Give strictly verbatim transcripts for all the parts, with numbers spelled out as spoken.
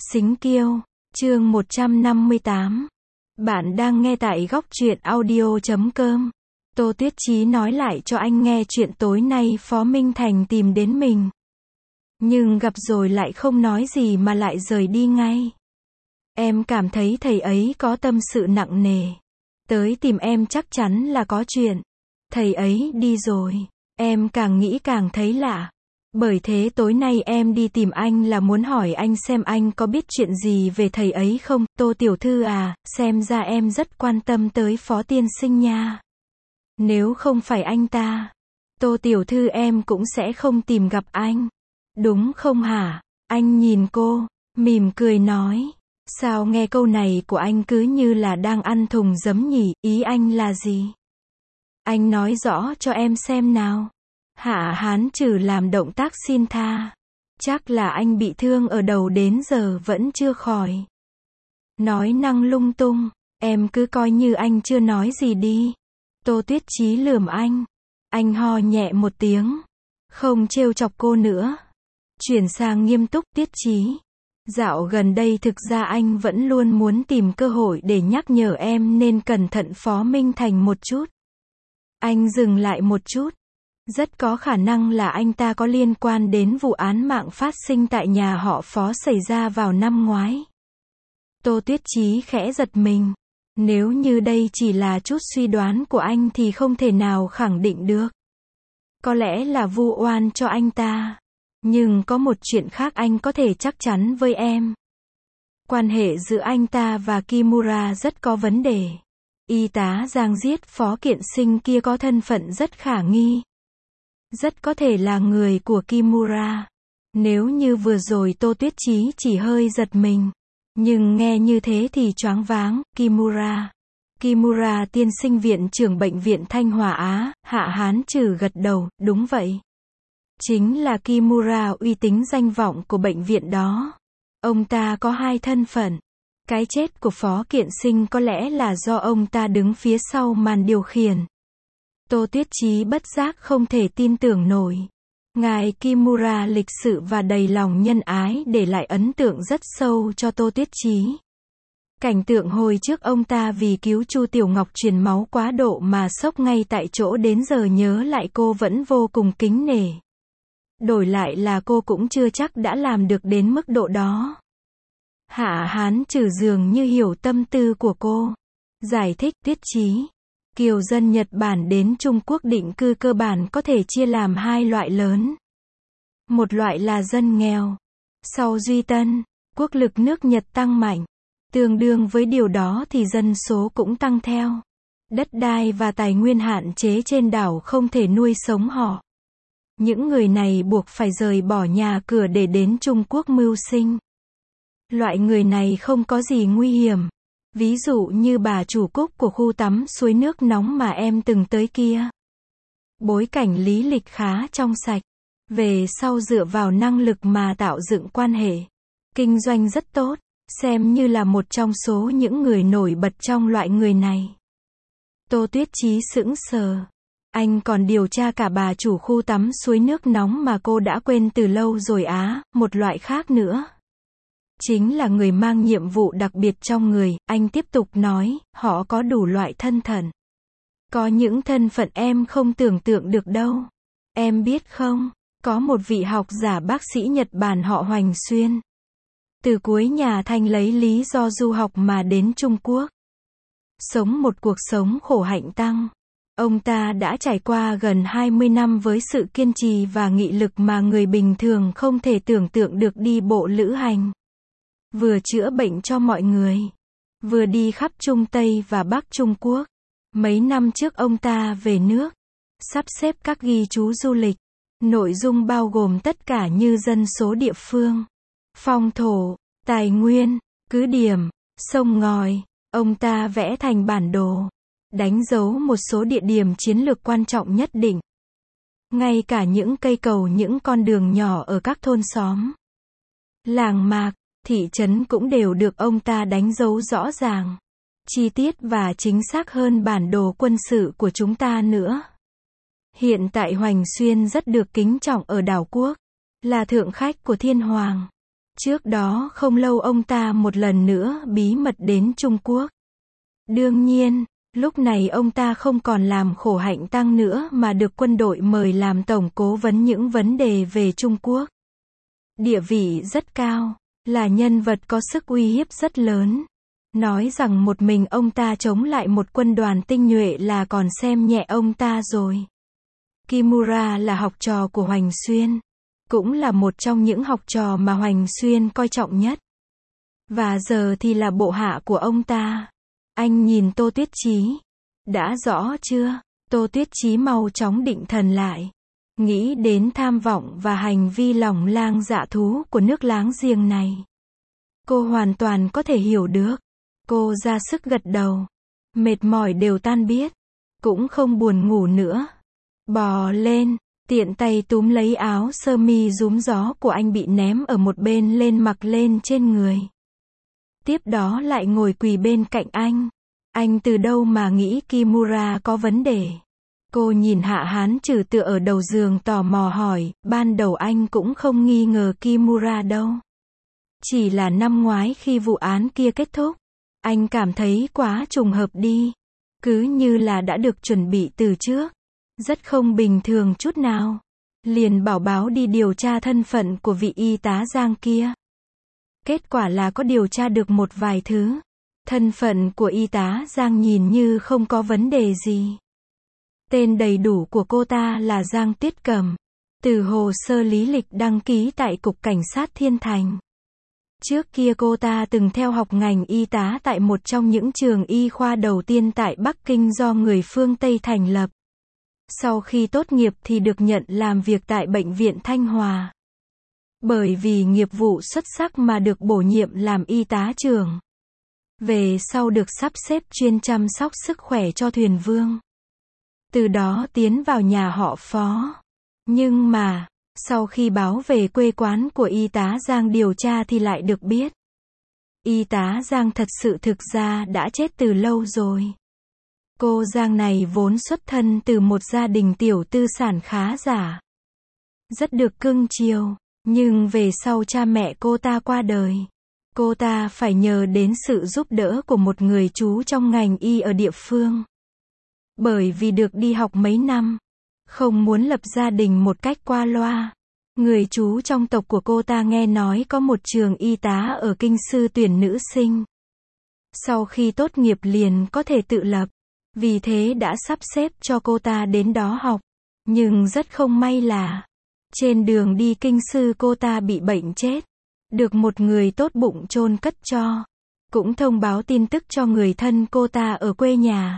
Xính Kiêu, chương một trăm năm mươi tám. Bạn đang nghe tại góc truyện audio chấm com. Tô Tuyết Chí nói lại cho anh nghe chuyện tối nay Phó Minh Thành tìm đến mình. Nhưng gặp rồi lại không nói gì mà lại rời đi ngay. Em cảm thấy thầy ấy có tâm sự nặng nề. Tới tìm em chắc chắn là có chuyện. Thầy ấy đi rồi. Em càng nghĩ càng thấy lạ. Bởi thế tối nay em đi tìm anh là muốn hỏi anh xem anh có biết chuyện gì về thầy ấy không. Tô tiểu thư à, xem ra em rất quan tâm tới Phó tiên sinh nha. Nếu không phải anh ta, Tô tiểu thư em cũng sẽ không tìm gặp anh. Đúng không hả? Anh nhìn cô, mỉm cười nói. Sao nghe câu này của anh cứ như là đang ăn thùng giấm nhỉ, ý anh là gì? Anh nói rõ cho em xem nào. Hạ Hán Trừ làm động tác xin tha. Chắc là anh bị thương ở đầu đến giờ vẫn chưa khỏi. Nói năng lung tung, em cứ coi như anh chưa nói gì đi. Tô Tuyết Chí lườm anh. Anh ho nhẹ một tiếng. Không trêu chọc cô nữa. Chuyển sang nghiêm túc. Tuyết Chí, dạo gần đây thực ra anh vẫn luôn muốn tìm cơ hội để nhắc nhở em nên cẩn thận Phó Minh Thành một chút. Anh dừng lại một chút. Rất có khả năng là anh ta có liên quan đến vụ án mạng phát sinh tại nhà họ Phó xảy ra vào năm ngoái. Tô Tuyết Chí khẽ giật mình. Nếu như đây chỉ là chút suy đoán của anh thì không thể nào khẳng định được. Có lẽ là vu oan cho anh ta. Nhưng có một chuyện khác anh có thể chắc chắn với em. Quan hệ giữa anh ta và Kimura rất có vấn đề. Y tá Giang giết Phó Kiện Sinh kia có thân phận rất khả nghi. Rất có thể là người của Kimura. Nếu như vừa rồi Tô Tuyết Chí chỉ hơi giật mình. Nhưng nghe như thế thì choáng váng. Kimura. Kimura tiên sinh viện trưởng bệnh viện Thanh Hòa Á. Hạ Hán Trừ gật đầu. Đúng vậy. Chính là Kimura uy tín danh vọng của bệnh viện đó. Ông ta có hai thân phận. Cái chết của Phó Kiện Sinh có lẽ là do ông ta đứng phía sau màn điều khiển. Tô Tuyết Chí bất giác không thể tin tưởng nổi. Ngài Kimura lịch sự và đầy lòng nhân ái để lại ấn tượng rất sâu cho Tô Tuyết Chí. Cảnh tượng hồi trước ông ta vì cứu Chu Tiểu Ngọc truyền máu quá độ mà sốc ngay tại chỗ đến giờ nhớ lại cô vẫn vô cùng kính nể. Đổi lại là cô cũng chưa chắc đã làm được đến mức độ đó. Hạ Hán Trừ dường như hiểu tâm tư của cô. Giải thích. Tuyết Chí, kiều dân Nhật Bản đến Trung Quốc định cư cơ bản có thể chia làm hai loại lớn. Một loại là dân nghèo. Sau Duy Tân, quốc lực nước Nhật tăng mạnh. Tương đương với điều đó thì dân số cũng tăng theo. Đất đai và tài nguyên hạn chế trên đảo không thể nuôi sống họ. Những người này buộc phải rời bỏ nhà cửa để đến Trung Quốc mưu sinh. Loại người này không có gì nguy hiểm. Ví dụ như bà chủ Cúc của khu tắm suối nước nóng mà em từng tới kia. Bối cảnh lý lịch khá trong sạch. Về sau dựa vào năng lực mà tạo dựng quan hệ. Kinh doanh rất tốt. Xem như là một trong số những người nổi bật trong loại người này. Tô Tuyết Chí sững sờ. Anh còn điều tra cả bà chủ khu tắm suối nước nóng mà cô đã quên từ lâu rồi á. Một loại khác nữa. Chính là người mang nhiệm vụ đặc biệt trong người. Anh tiếp tục nói, họ có đủ loại thân phận. Có những thân phận em không tưởng tượng được đâu. Em biết không, có một vị học giả bác sĩ Nhật Bản họ Hoành Xuyên. Từ cuối nhà Thanh lấy lý do du học mà đến Trung Quốc. Sống một cuộc sống khổ hạnh tăng. Ông ta đã trải qua gần hai mươi năm với sự kiên trì và nghị lực mà người bình thường không thể tưởng tượng được đi bộ lữ hành. Vừa chữa bệnh cho mọi người. Vừa đi khắp Trung Tây và Bắc Trung Quốc. Mấy năm trước ông ta về nước. Sắp xếp các ghi chú du lịch. Nội dung bao gồm tất cả như dân số địa phương. Phong thổ, tài nguyên, cứ điểm, sông ngòi. Ông ta vẽ thành bản đồ. Đánh dấu một số địa điểm chiến lược quan trọng nhất định. Ngay cả những cây cầu, những con đường nhỏ ở các thôn xóm. Làng mạc, thị trấn cũng đều được ông ta đánh dấu rõ ràng. Chi tiết và chính xác hơn bản đồ quân sự của chúng ta nữa. Hiện tại Hoành Xuyên rất được kính trọng ở đảo quốc. Là thượng khách của Thiên Hoàng. Trước đó không lâu ông ta một lần nữa bí mật đến Trung Quốc. Đương nhiên, lúc này ông ta không còn làm khổ hạnh tăng nữa mà được quân đội mời làm tổng cố vấn những vấn đề về Trung Quốc. Địa vị rất cao, là nhân vật có sức uy hiếp rất lớn. Nói rằng một mình ông ta chống lại một quân đoàn tinh nhuệ là còn xem nhẹ ông ta rồi. Kimura là học trò của Hoành Xuyên, cũng là một trong những học trò mà Hoành Xuyên coi trọng nhất. Và giờ thì là bộ hạ của ông ta. Anh nhìn Tô Tuyết Chí. Đã rõ chưa? Tô Tuyết Chí mau chóng định thần lại. Nghĩ đến tham vọng và hành vi lòng lang dạ thú của nước láng giềng này. Cô hoàn toàn có thể hiểu được. Cô ra sức gật đầu. Mệt mỏi đều tan biết. Cũng không buồn ngủ nữa. Bò lên, tiện tay túm lấy áo sơ mi rúm gió của anh bị ném ở một bên lên mặc lên trên người. Tiếp đó lại ngồi quỳ bên cạnh anh. Anh từ đâu mà nghĩ Kimura có vấn đề? Cô nhìn Hạ Hán Trừ tựa ở đầu giường tò mò hỏi, ban đầu anh cũng không nghi ngờ Kimura đâu. Chỉ là năm ngoái khi vụ án kia kết thúc, anh cảm thấy quá trùng hợp đi. Cứ như là đã được chuẩn bị từ trước. Rất không bình thường chút nào. Liền bảo báo đi điều tra thân phận của vị y tá Giang kia. Kết quả là có điều tra được một vài thứ. Thân phận của y tá Giang nhìn như không có vấn đề gì. Tên đầy đủ của cô ta là Giang Tuyết Cẩm. Từ hồ sơ lý lịch đăng ký tại Cục Cảnh sát Thiên Thành. Trước kia cô ta từng theo học ngành y tá tại một trong những trường y khoa đầu tiên tại Bắc Kinh do người phương Tây thành lập. Sau khi tốt nghiệp thì được nhận làm việc tại Bệnh viện Thanh Hòa. Bởi vì nghiệp vụ xuất sắc mà được bổ nhiệm làm y tá trưởng. Về sau được sắp xếp chuyên chăm sóc sức khỏe cho thuyền vương. Từ đó tiến vào nhà họ Phó. Nhưng mà, sau khi báo về quê quán của y tá Giang điều tra thì lại được biết. Y tá Giang thật sự thực ra đã chết từ lâu rồi. Cô Giang này vốn xuất thân từ một gia đình tiểu tư sản khá giả. Rất được cưng chiều, nhưng về sau cha mẹ cô ta qua đời. Cô ta phải nhờ đến sự giúp đỡ của một người chú trong ngành y ở địa phương. Bởi vì được đi học mấy năm, không muốn lập gia đình một cách qua loa. Người chú trong tộc của cô ta nghe nói có một trường y tá ở Kinh Sư tuyển nữ sinh. Sau khi tốt nghiệp liền có thể tự lập. Vì thế đã sắp xếp cho cô ta đến đó học. Nhưng rất không may là, trên đường đi Kinh Sư cô ta bị bệnh chết. Được một người tốt bụng chôn cất cho. Cũng thông báo tin tức cho người thân cô ta ở quê nhà.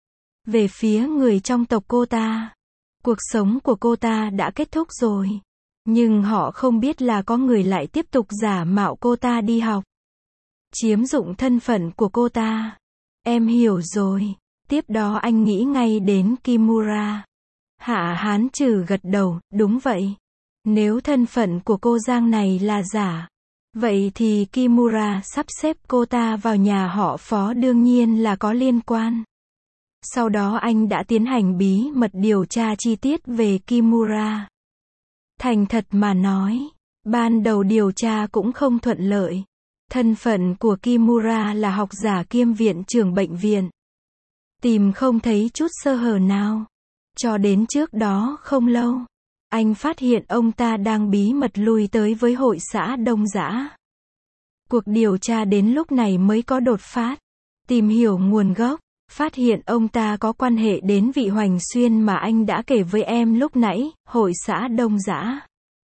Về phía người trong tộc cô ta, cuộc sống của cô ta đã kết thúc rồi. Nhưng họ không biết là có người lại tiếp tục giả mạo cô ta đi học. Chiếm dụng thân phận của cô ta. Em hiểu rồi. Tiếp đó anh nghĩ ngay đến Kimura. Hạ Hán Trừ gật đầu, đúng vậy. Nếu thân phận của cô Giang này là giả, vậy thì Kimura sắp xếp cô ta vào nhà họ Phó đương nhiên là có liên quan. Sau đó anh đã tiến hành bí mật điều tra chi tiết về Kimura. Thành thật mà nói, ban đầu điều tra cũng không thuận lợi. Thân phận của Kimura là học giả kiêm viện trưởng bệnh viện. Tìm không thấy chút sơ hở nào. Cho đến trước đó không lâu, anh phát hiện ông ta đang bí mật lui tới với hội xã Đông Dã. Cuộc điều tra đến lúc này mới có đột phát. Tìm hiểu nguồn gốc, phát hiện ông ta có quan hệ đến vị Hoành Xuyên mà anh đã kể với em lúc nãy, hội xã Đông Dã.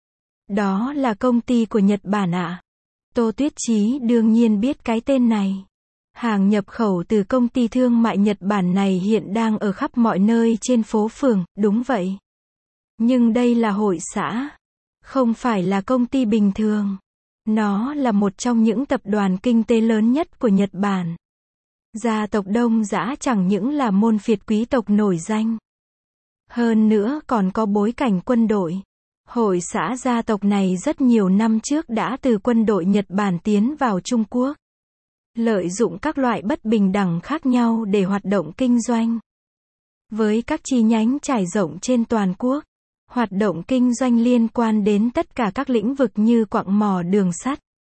Đó là công ty của Nhật Bản ạ. À? Tô Tuyết Chí đương nhiên biết cái tên này. Hàng nhập khẩu từ công ty thương mại Nhật Bản này hiện đang ở khắp mọi nơi trên phố phường, đúng vậy. Nhưng đây là hội xã, không phải là công ty bình thường. Nó là một trong những tập đoàn kinh tế lớn nhất của Nhật Bản. Gia tộc Đông Dã chẳng những là môn phiệt quý tộc nổi danh. Hơn nữa còn có bối cảnh quân đội. Hội xã gia tộc này rất nhiều năm trước đã từ quân đội Nhật Bản tiến vào Trung Quốc. Lợi dụng các loại bất bình đẳng khác nhau để hoạt động kinh doanh. Với các chi nhánh trải rộng trên toàn quốc, hoạt động kinh doanh liên quan đến tất cả các lĩnh vực như quặng mỏ đường sắt,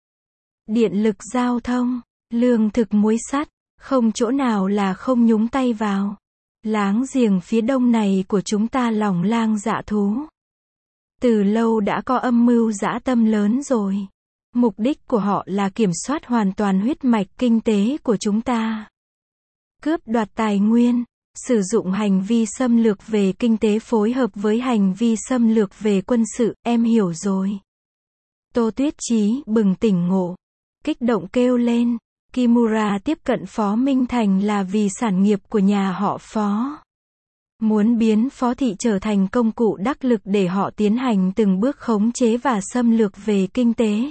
điện lực giao thông, lương thực muối sắt, không chỗ nào là không nhúng tay vào. Láng giềng phía đông này của chúng ta lòng lang dạ thú. Từ lâu đã có âm mưu dã tâm lớn rồi. Mục đích của họ là kiểm soát hoàn toàn huyết mạch kinh tế của chúng ta. Cướp đoạt tài nguyên, sử dụng hành vi xâm lược về kinh tế phối hợp với hành vi xâm lược về quân sự, em hiểu rồi. Tô Tuyết Chí bừng tỉnh ngộ, kích động kêu lên, Kimura tiếp cận Phó Minh Thành là vì sản nghiệp của nhà họ Phó. Muốn biến Phó Thị trở thành công cụ đắc lực để họ tiến hành từng bước khống chế và xâm lược về kinh tế.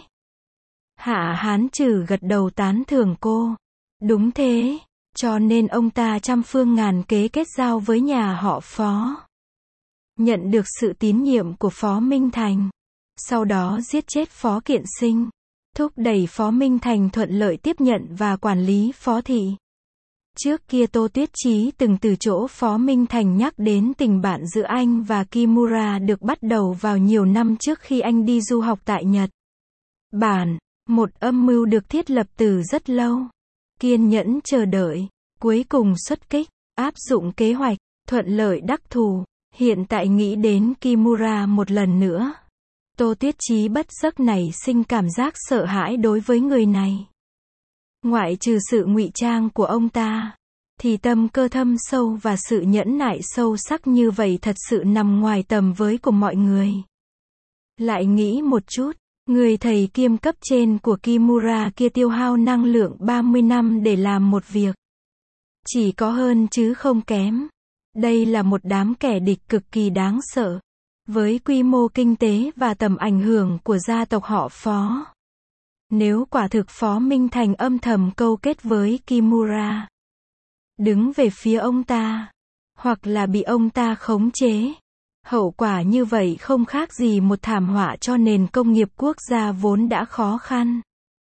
Hạ Hán Trừ gật đầu tán thưởng cô. Đúng thế, cho nên ông ta trăm phương ngàn kế kết giao với nhà họ Phó. Nhận được sự tín nhiệm của Phó Minh Thành. Sau đó giết chết Phó Kiện Sinh. Thúc đẩy Phó Minh Thành thuận lợi tiếp nhận và quản lý Phó Thị. Trước kia Tô Tuyết Chí từng từ chỗ Phó Minh Thành nhắc đến tình bạn giữa anh và Kimura được bắt đầu vào nhiều năm trước khi anh đi du học tại Nhật Bản. Một âm mưu được thiết lập từ rất lâu. Kiên nhẫn chờ đợi, cuối cùng xuất kích, áp dụng kế hoạch, thuận lợi đắc thù. Hiện tại nghĩ đến Kimura một lần nữa. Tô Tuyết Chí bất giấc nảy sinh cảm giác sợ hãi đối với người này. Ngoại trừ sự ngụy trang của ông ta, thì tâm cơ thâm sâu và sự nhẫn nại sâu sắc như vậy thật sự nằm ngoài tầm với của mọi người. Lại nghĩ một chút, người thầy kiêm cấp trên của Kimura kia tiêu hao năng lượng ba mươi năm để làm một việc. Chỉ có hơn chứ không kém. Đây là một đám kẻ địch cực kỳ đáng sợ. Với quy mô kinh tế và tầm ảnh hưởng của gia tộc họ Phó. Nếu quả thực Phó Minh Thành âm thầm câu kết với Kimura, đứng về phía ông ta, hoặc là bị ông ta khống chế, hậu quả như vậy không khác gì một thảm họa cho nền công nghiệp quốc gia vốn đã khó khăn.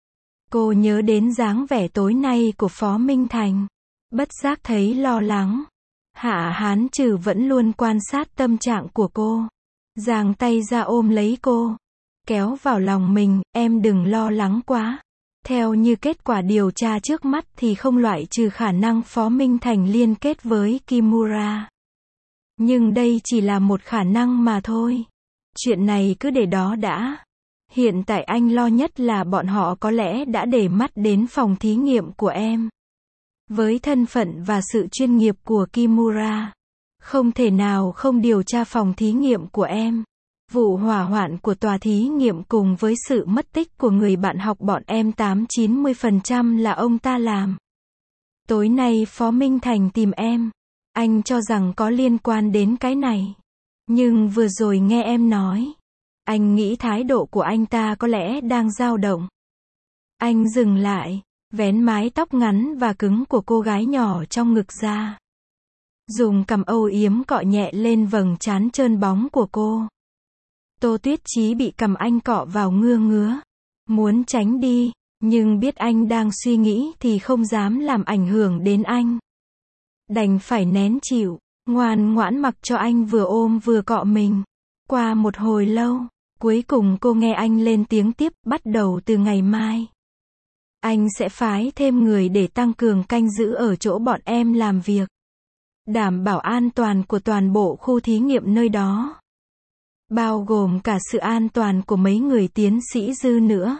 Cô nhớ đến dáng vẻ tối nay của Phó Minh Thành, bất giác thấy lo lắng. Hạ Hán Trừ vẫn luôn quan sát tâm trạng của cô, giang tay ra ôm lấy cô, kéo vào lòng mình, em đừng lo lắng quá. Theo như kết quả điều tra trước mắt thì không loại trừ khả năng Phó Minh Thành liên kết với Kimura. Nhưng đây chỉ là một khả năng mà thôi. Chuyện này cứ để đó đã. Hiện tại anh lo nhất là bọn họ có lẽ đã để mắt đến phòng thí nghiệm của em. Với thân phận và sự chuyên nghiệp của Kimura, không thể nào không điều tra phòng thí nghiệm của em. Vụ hỏa hoạn của tòa thí nghiệm cùng với sự mất tích của người bạn học bọn em tám chín mươi phần trăm là ông ta làm. Tối nay Phó Minh Thành tìm em. Anh cho rằng có liên quan đến cái này. Nhưng vừa rồi nghe em nói, anh nghĩ thái độ của anh ta có lẽ đang dao động. Anh dừng lại, vén mái tóc ngắn và cứng của cô gái nhỏ trong ngực ra. Dùng cằm âu yếm cọ nhẹ lên vầng trán trơn bóng của cô. Tô Tuyết Chí bị cằm anh cọ vào ngứa ngứa. Muốn tránh đi, nhưng biết anh đang suy nghĩ thì không dám làm ảnh hưởng đến anh. Đành phải nén chịu, ngoan ngoãn mặc cho anh vừa ôm vừa cọ mình. Qua một hồi lâu, cuối cùng cô nghe anh lên tiếng tiếp, bắt đầu từ ngày mai. Anh sẽ phái thêm người để tăng cường canh giữ ở chỗ bọn em làm việc. Đảm bảo an toàn của toàn bộ khu thí nghiệm nơi đó. Bao gồm cả sự an toàn của mấy người tiến sĩ Dư nữa.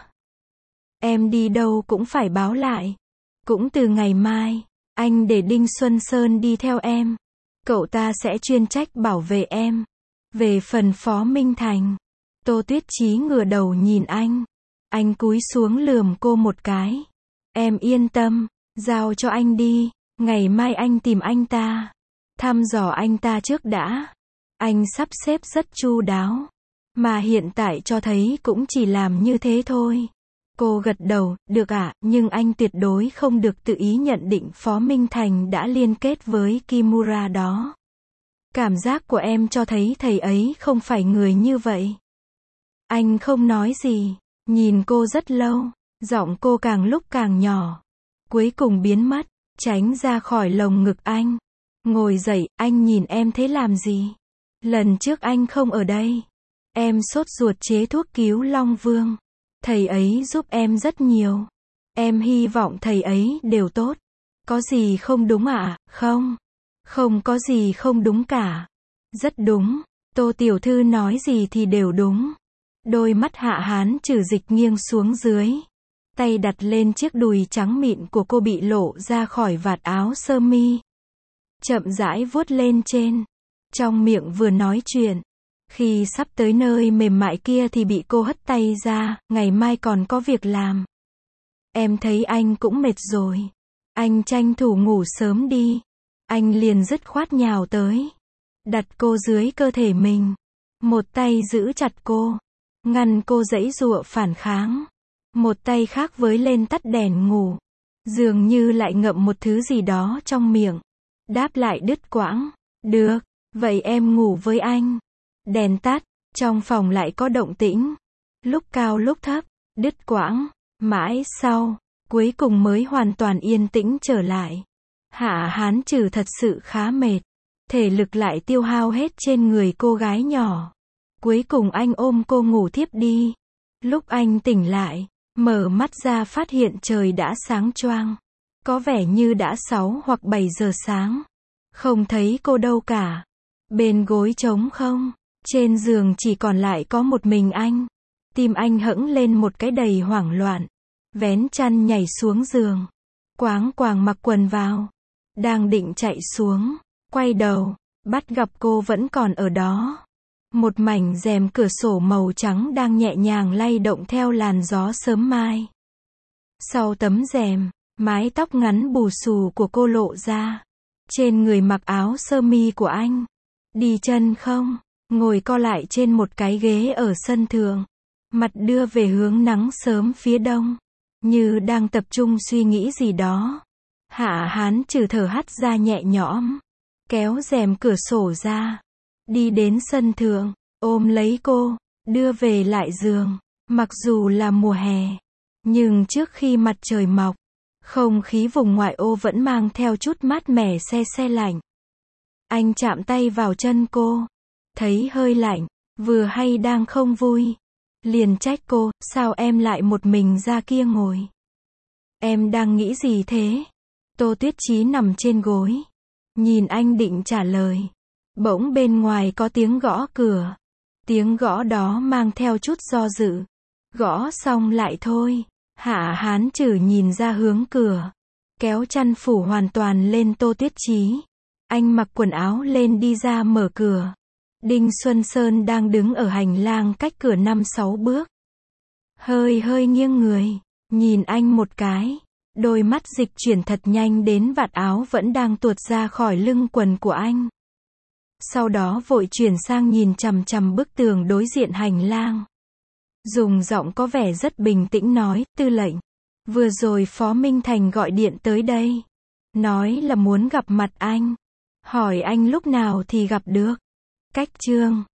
Em đi đâu cũng phải báo lại. Cũng từ ngày mai, anh để Đinh Xuân Sơn đi theo em. Cậu ta sẽ chuyên trách bảo vệ em. Về phần Phó Minh Thành, Tô Tuyết Chí ngửa đầu nhìn anh. Anh cúi xuống lườm cô một cái. Em yên tâm, giao cho anh đi. Ngày mai anh tìm anh ta. Thăm dò anh ta trước đã. Anh sắp xếp rất chu đáo. Mà hiện tại cho thấy cũng chỉ làm như thế thôi. Cô gật đầu, được ạ, nhưng anh tuyệt đối không được tự ý nhận định Phó Minh Thành đã liên kết với Kimura đó. Cảm giác của em cho thấy thầy ấy không phải người như vậy. Anh không nói gì, nhìn cô rất lâu, giọng cô càng lúc càng nhỏ. Cuối cùng biến mất, tránh ra khỏi lồng ngực anh. Ngồi dậy, anh nhìn em thế làm gì? Lần trước anh không ở đây. Em sốt ruột chế thuốc cứu Long Vương. Thầy ấy giúp em rất nhiều. Em hy vọng thầy ấy đều tốt. Có gì không đúng ạ? À? Không. Không có gì không đúng cả. Rất đúng. Tô tiểu thư nói gì thì đều đúng. Đôi mắt Hạ Hán Trừ dịch nghiêng xuống dưới. Tay đặt lên chiếc đùi trắng mịn của cô bị lộ ra khỏi vạt áo sơ mi. Chậm rãi vuốt lên trên. Trong miệng vừa nói chuyện. Khi sắp tới nơi mềm mại kia thì bị cô hất tay ra, ngày mai còn có việc làm. Em thấy anh cũng mệt rồi. Anh tranh thủ ngủ sớm đi. Anh liền dứt khoát nhào tới. Đặt cô dưới cơ thể mình. Một tay giữ chặt cô. Ngăn cô giãy giụa phản kháng. Một tay khác với lên tắt đèn ngủ. Dường như lại ngậm một thứ gì đó trong miệng. Đáp lại đứt quãng. Được, vậy em ngủ với anh. Đèn tắt, trong phòng lại có động tĩnh. Lúc cao lúc thấp, đứt quãng. Mãi sau, cuối cùng mới hoàn toàn yên tĩnh trở lại. Hạ Hán Trừ thật sự khá mệt. Thể lực lại tiêu hao hết trên người cô gái nhỏ. Cuối cùng anh ôm cô ngủ thiếp đi. Lúc anh tỉnh lại, mở mắt ra phát hiện trời đã sáng choang. Có vẻ như đã sáu hoặc bảy giờ sáng. Không thấy cô đâu cả. Bên gối trống không. Trên giường chỉ còn lại có một mình anh. Tim anh hững lên một cái đầy hoảng loạn. Vén chăn nhảy xuống giường. Quáng quàng mặc quần vào. Đang định chạy xuống. Quay đầu. Bắt gặp cô vẫn còn ở đó. Một mảnh rèm cửa sổ màu trắng đang nhẹ nhàng lay động theo làn gió sớm mai. Sau tấm rèm, mái tóc ngắn bù xù của cô lộ ra. Trên người mặc áo sơ mi của anh. Đi chân không, ngồi co lại trên một cái ghế ở sân thượng. Mặt đưa về hướng nắng sớm phía đông. Như đang tập trung suy nghĩ gì đó. Hạ Hán Trừ thở hắt ra nhẹ nhõm. Kéo rèm cửa sổ ra. Đi đến sân thượng, ôm lấy cô, đưa về lại giường. Mặc dù là mùa hè, nhưng trước khi mặt trời mọc, không khí vùng ngoại ô vẫn mang theo chút mát mẻ se se lạnh. Anh chạm tay vào chân cô, thấy hơi lạnh, vừa hay đang không vui. Liền trách cô, sao em lại một mình ra kia ngồi? Em đang nghĩ gì thế? Tô Tuyết Chí nằm trên gối, nhìn anh định trả lời. Bỗng bên ngoài có tiếng gõ cửa. Tiếng gõ đó mang theo chút do dự. Gõ xong lại thôi. Hạ Hán Trừ nhìn ra hướng cửa. Kéo chăn phủ hoàn toàn lên Tô Tuyết Chí. Anh mặc quần áo lên đi ra mở cửa. Đinh Xuân Sơn đang đứng ở hành lang cách cửa năm sáu bước. Hơi hơi nghiêng người. Nhìn anh một cái. Đôi mắt dịch chuyển thật nhanh đến vạt áo vẫn đang tuột ra khỏi lưng quần của anh. Sau đó vội chuyển sang nhìn chằm chằm bức tường đối diện hành lang. Dùng giọng có vẻ rất bình tĩnh nói, tư lệnh. Vừa rồi Phó Minh Thành gọi điện tới đây. Nói là muốn gặp mặt anh. Hỏi anh lúc nào thì gặp được. Cách chương